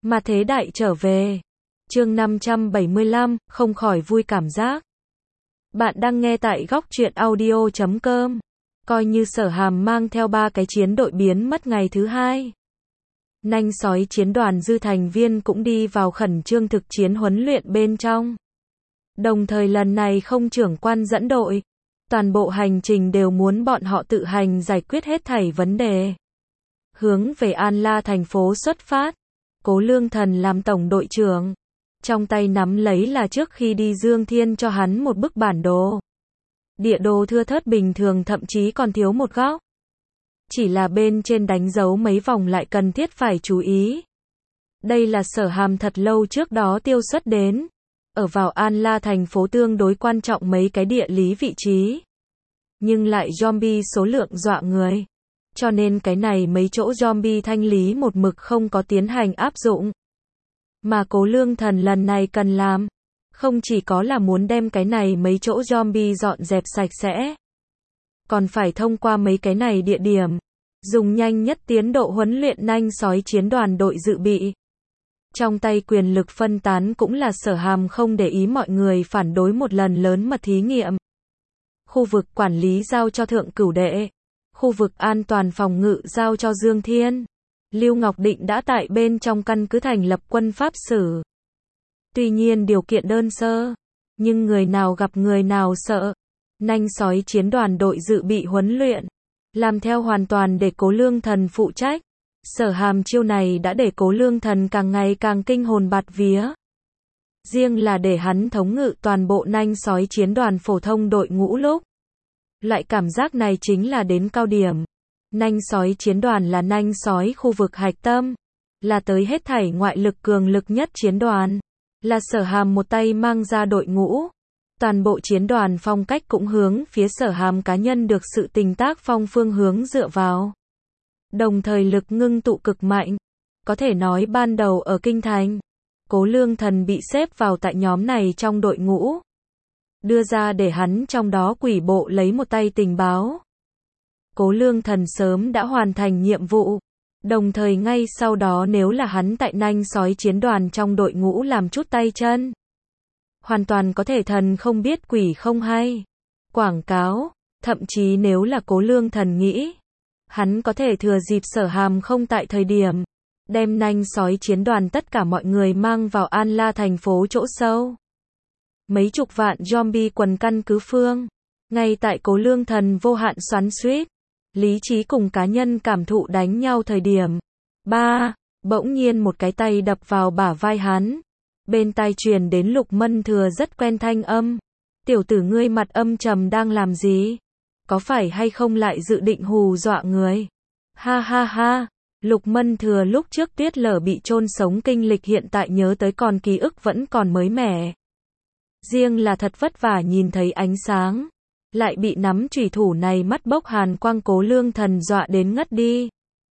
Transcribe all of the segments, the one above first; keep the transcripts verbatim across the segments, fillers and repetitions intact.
Mà thế đại trở về. Chương năm trăm bảy mươi lăm, không khỏi vui cảm giác. Bạn đang nghe tại góc truyện audio chấm com. Coi như Sở Hàm mang theo ba cái chiến đội biến mất ngày thứ hai. Nanh sói chiến đoàn dư thành viên cũng đi vào khẩn trương thực chiến huấn luyện bên trong. Đồng thời lần này không trưởng quan dẫn đội. Toàn bộ hành trình đều muốn bọn họ tự hành giải quyết hết thảy vấn đề. Hướng về An La thành phố xuất phát. Cố Lương Thần làm tổng đội trưởng. Trong tay nắm lấy là trước khi đi Dương Thiên cho hắn một bức bản đồ. Địa đồ thưa thớt bình thường thậm chí còn thiếu một góc. Chỉ là bên trên đánh dấu mấy vòng lại cần thiết phải chú ý. Đây là Sở Hàm thật lâu trước đó tiêu xuất đến. Ở vào An La thành phố tương đối quan trọng mấy cái địa lý vị trí. Nhưng lại zombie số lượng dọa người. Cho nên cái này mấy chỗ zombie thanh lý một mực không có tiến hành áp dụng. Mà Cố Lương Thần lần này cần làm. Không chỉ có là muốn đem cái này mấy chỗ zombie dọn dẹp sạch sẽ. Còn phải thông qua mấy cái này địa điểm. Dùng nhanh nhất tiến độ huấn luyện nanh sói chiến đoàn đội dự bị. Trong tay quyền lực phân tán cũng là Sở Hàm không để ý mọi người phản đối một lần lớn mật thí nghiệm. Khu vực quản lý giao cho Thượng Cửu Đệ. Khu vực an toàn phòng ngự giao cho Dương Thiên. Lưu Ngọc Định đã tại bên trong căn cứ thành lập quân pháp sử. Tuy nhiên điều kiện đơn sơ. Nhưng người nào gặp người nào sợ. Nanh sói chiến đoàn đội dự bị huấn luyện. Làm theo hoàn toàn để Cố Lương Thần phụ trách. Sở Hàm chiêu này đã để Cố Lương Thần càng ngày càng kinh hồn bạt vía. Riêng là để hắn thống ngự toàn bộ nanh sói chiến đoàn phổ thông đội ngũ lúc. Loại cảm giác này chính là đến cao điểm. Nanh sói chiến đoàn là nanh sói khu vực hạch tâm. Là tới hết thảy ngoại lực cường lực nhất chiến đoàn. Là Sở Hàm một tay mang ra đội ngũ. Toàn bộ chiến đoàn phong cách cũng hướng phía Sở Hàm cá nhân được sự tình tác phong phương hướng dựa vào. Đồng thời lực ngưng tụ cực mạnh. Có thể nói ban đầu ở Kinh Thành. Cố Lương Thần bị xếp vào tại nhóm này trong đội ngũ. Đưa ra để hắn trong đó quỷ bộ lấy một tay tình báo. Cố Lương Thần sớm đã hoàn thành nhiệm vụ. Đồng thời ngay sau đó nếu là hắn tại nanh sói chiến đoàn trong đội ngũ làm chút tay chân. Hoàn toàn có thể thần không biết quỷ không hay. Quảng cáo. Thậm chí nếu là Cố Lương Thần nghĩ. Hắn có thể thừa dịp Sở Hàm không tại thời điểm. Đem nanh sói chiến đoàn tất cả mọi người mang vào An La thành phố chỗ sâu. Mấy chục vạn zombie quần căn cứ phương. Ngay tại Cố Lương Thần vô hạn xoắn xuýt. Lý trí cùng cá nhân cảm thụ đánh nhau thời điểm. Ba, bỗng nhiên một cái tay đập vào bả vai hắn. Bên tai truyền đến Lục Mân Thừa rất quen thanh âm. Tiểu tử ngươi mặt âm trầm đang làm gì? Có phải hay không lại dự định hù dọa người? Ha ha ha. Lục Mân Thừa lúc trước Tuyết Lở bị chôn sống kinh lịch hiện tại nhớ tới còn ký ức vẫn còn mới mẻ. Riêng là thật vất vả nhìn thấy ánh sáng. Lại bị nắm chủy thủ này mắt bốc hàn quang Cố Lương Thần dọa đến ngất đi.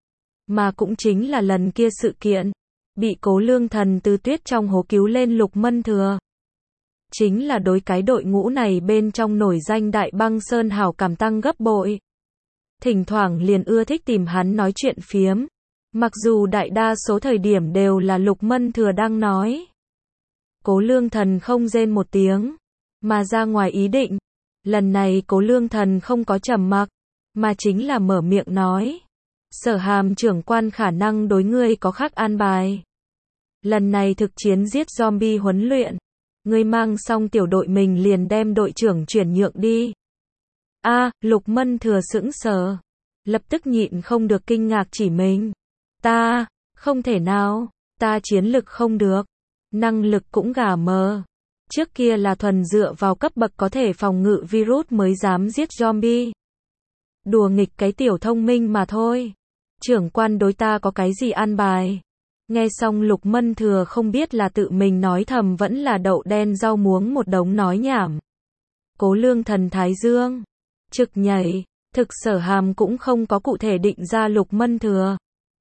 Mà cũng chính là lần kia sự kiện. Bị Cố Lương Thần từ tuyết trong hố cứu lên Lục Mân Thừa. Chính là đối cái đội ngũ này bên trong nổi danh Đại Băng Sơn hảo cảm tăng gấp bội. Thỉnh thoảng liền ưa thích tìm hắn nói chuyện phiếm. Mặc dù đại đa số thời điểm đều là Lục Mân Thừa đang nói. Cố Lương Thần không rên một tiếng. Mà ra ngoài ý định. Lần này Cố Lương Thần không có trầm mặc. Mà chính là mở miệng nói. Sở Hàm trưởng quan khả năng đối ngươi có khác an bài. Lần này thực chiến giết zombie huấn luyện. Ngươi mang xong tiểu đội mình liền đem đội trưởng chuyển nhượng đi. A, à, Lục Mân Thừa sững sờ. Lập tức nhịn không được kinh ngạc chỉ mình. Ta, không thể nào. Ta chiến lực không được. Năng lực cũng gà mờ. Trước kia là thuần dựa vào cấp bậc có thể phòng ngự virus mới dám giết zombie. Đùa nghịch cái tiểu thông minh mà thôi. Trưởng quan đối ta có cái gì an bài? Nghe xong Lục Mân Thừa không biết là tự mình nói thầm vẫn là đậu đen rau muống một đống nói nhảm. Cố Lương Thần thái dương. Trực nhảy. Thực Sở Hàm cũng không có cụ thể định ra Lục Mân Thừa.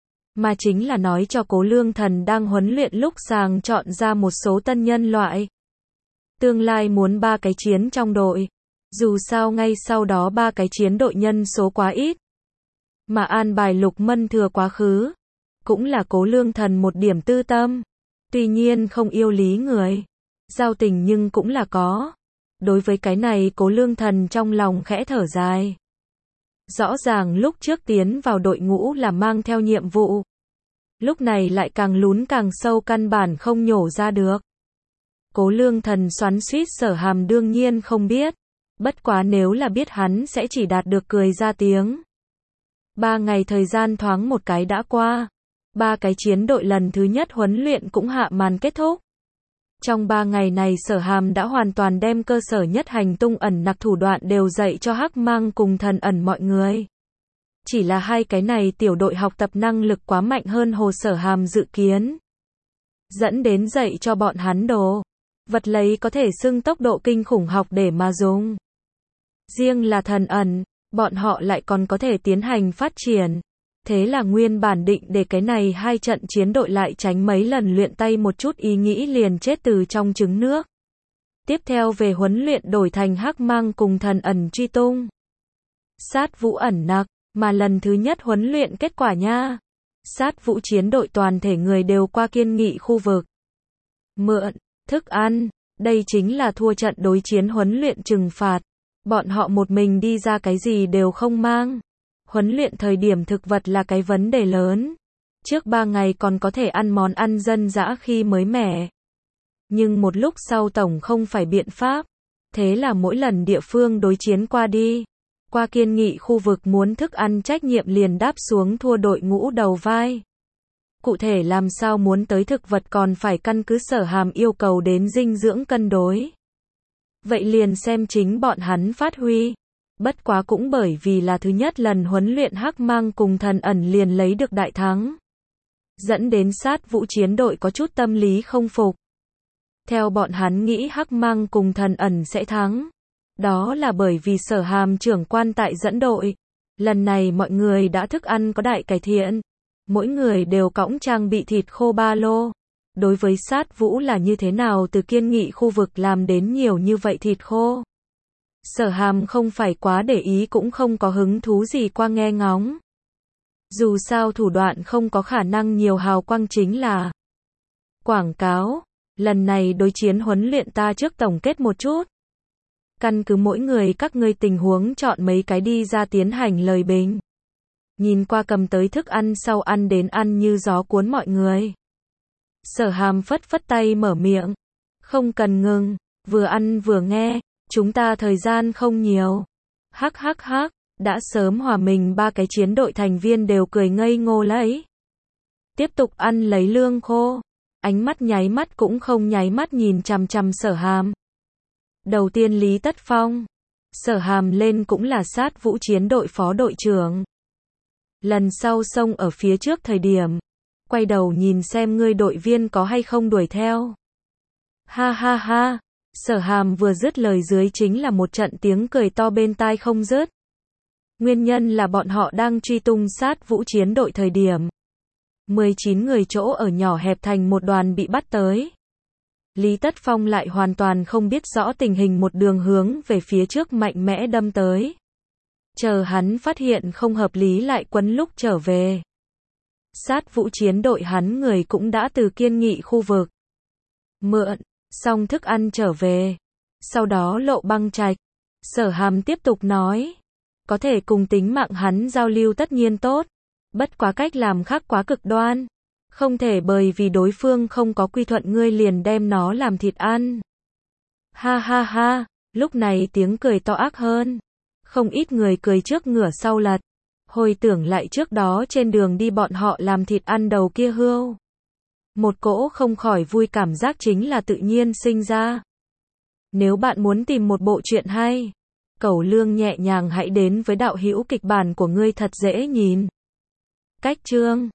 Mà chính là nói cho Cố Lương Thần đang huấn luyện lúc sàng chọn ra một số tân nhân loại. Tương lai muốn ba cái chiến trong đội. Dù sao ngay sau đó ba cái chiến đội nhân số quá ít. Mà an bài Lục Mân Thừa quá khứ. cũng là Cố Lương Thần một điểm tư tâm. Tuy nhiên không yêu Lý người. Giao tình nhưng cũng là có. Đối với cái này Cố Lương Thần trong lòng khẽ thở dài. Rõ ràng lúc trước tiến vào đội ngũ là mang theo nhiệm vụ. Lúc này lại càng lún càng sâu, căn bản không nhổ ra được. Cố Lương Thần xoắn xuýt, Sở Hàm đương nhiên không biết. Bất quá nếu là biết hắn sẽ chỉ đạt được cười ra tiếng. Ba ngày thời gian thoáng một cái đã qua. Ba cái chiến đội lần thứ nhất huấn luyện cũng hạ màn kết thúc. Trong ba ngày này Sở Hàm đã hoàn toàn đem cơ sở nhất hành tung ẩn nặc thủ đoạn đều dạy cho Hắc Mang cùng Thần Ẩn mọi người. Chỉ là hai cái này tiểu đội học tập năng lực quá mạnh hơn Hồ Sở Hàm dự kiến. Dẫn đến dạy cho bọn hắn đồ vật lấy có thể xưng tốc độ kinh khủng học để mà dùng. Riêng là Thần Ẩn, bọn họ lại còn có thể tiến hành phát triển. Thế là nguyên bản định để cái này hai trận chiến đội lại tránh mấy lần luyện tay một chút ý nghĩ liền chết từ trong trứng nước. Tiếp theo về huấn luyện đổi thành Hắc Mang cùng Thần Ẩn truy tung. Sát vũ ẩn nặc, mà lần thứ nhất huấn luyện kết quả nha. Sát vũ chiến đội toàn thể người đều qua kiên nghị khu vực. Mượn, thức ăn, đây chính là thua trận đối chiến huấn luyện trừng phạt. Bọn họ một mình đi ra cái gì đều không mang. Huấn luyện thời điểm thực vật là cái vấn đề lớn. Trước ba ngày còn có thể ăn món ăn dân dã khi mới mẻ. Nhưng một lúc sau tổng không phải biện pháp. Thế là mỗi lần địa phương đối chiến qua đi. Qua kiên nghị khu vực muốn thức ăn trách nhiệm liền đáp xuống thua đội ngũ đầu vai. Cụ thể làm sao muốn tới thực vật còn phải căn cứ Sở Hàm yêu cầu đến dinh dưỡng cân đối. Vậy liền xem chính bọn hắn phát huy. Bất quá cũng bởi vì là thứ nhất lần huấn luyện Hắc Mang cùng Thần Ẩn liền lấy được đại thắng. Dẫn đến sát vũ chiến đội có chút tâm lý không phục. Theo bọn hắn nghĩ Hắc Mang cùng Thần Ẩn sẽ thắng. Đó là bởi vì Sở Hàm trưởng quan tại dẫn đội. Lần này mọi người đã thức ăn có đại cải thiện. Mỗi người đều cõng trang bị thịt khô ba lô. Đối với sát vũ là như thế nào từ kiên nghị khu vực làm đến nhiều như vậy thịt khô. Sở Hàm không phải quá để ý cũng không có hứng thú gì qua nghe ngóng. Dù sao thủ đoạn không có khả năng nhiều hào quang chính là quảng cáo. Lần này đối chiến huấn luyện ta trước tổng kết một chút. Căn cứ mỗi người các ngươi tình huống chọn mấy cái đi ra tiến hành lời bình. Nhìn qua cầm tới thức ăn sau ăn đến ăn như gió cuốn mọi người. Sở Hàm phất phất tay mở miệng. Không cần ngừng, vừa ăn vừa nghe, chúng ta thời gian không nhiều. Hắc hắc hắc, đã sớm hòa mình ba cái chiến đội thành viên đều cười ngây ngô lấy. Tiếp tục ăn lấy lương khô. Ánh mắt nháy mắt cũng không nháy mắt nhìn chằm chằm Sở Hàm. Đầu tiên Lý Tất Phong. Sở Hàm lên cũng là sát vũ chiến đội phó đội trưởng. Lần sau xông ở phía trước thời điểm. Quay đầu nhìn xem ngươi đội viên có hay không đuổi theo. Ha ha ha. Sở Hàm vừa dứt lời dưới chính là một trận tiếng cười to bên tai không dứt. Nguyên nhân là bọn họ đang truy tung sát vũ chiến đội thời điểm. mười chín người chỗ ở nhỏ hẹp thành một đoàn bị bắt tới. Lý Tất Phong lại hoàn toàn không biết rõ tình hình một đường hướng về phía trước mạnh mẽ đâm tới. Chờ hắn phát hiện không hợp lý lại quấn lúc trở về. Sát vũ chiến đội hắn người cũng đã từ kiên nghị khu vực. Mượn, xong thức ăn trở về. Sau đó Lộ Băng Trạch. Sở Hàm tiếp tục nói. Có thể cùng tính mạng hắn giao lưu tất nhiên tốt. Bất quá cách làm khác quá cực đoan. Không thể bởi vì đối phương không có quy thuận ngươi liền đem nó làm thịt ăn. Ha ha ha, lúc này tiếng cười to ác hơn. Không ít người cười trước ngửa sau lật. Hồi tưởng lại trước đó trên đường đi bọn họ làm thịt ăn đầu kia hươu. Một cỗ không khỏi vui cảm giác chính là tự nhiên sinh ra. Nếu bạn muốn tìm một bộ truyện hay, Cẩu Lương nhẹ nhàng hãy đến với đạo hữu kịch bản của ngươi thật dễ nhìn. Cách chương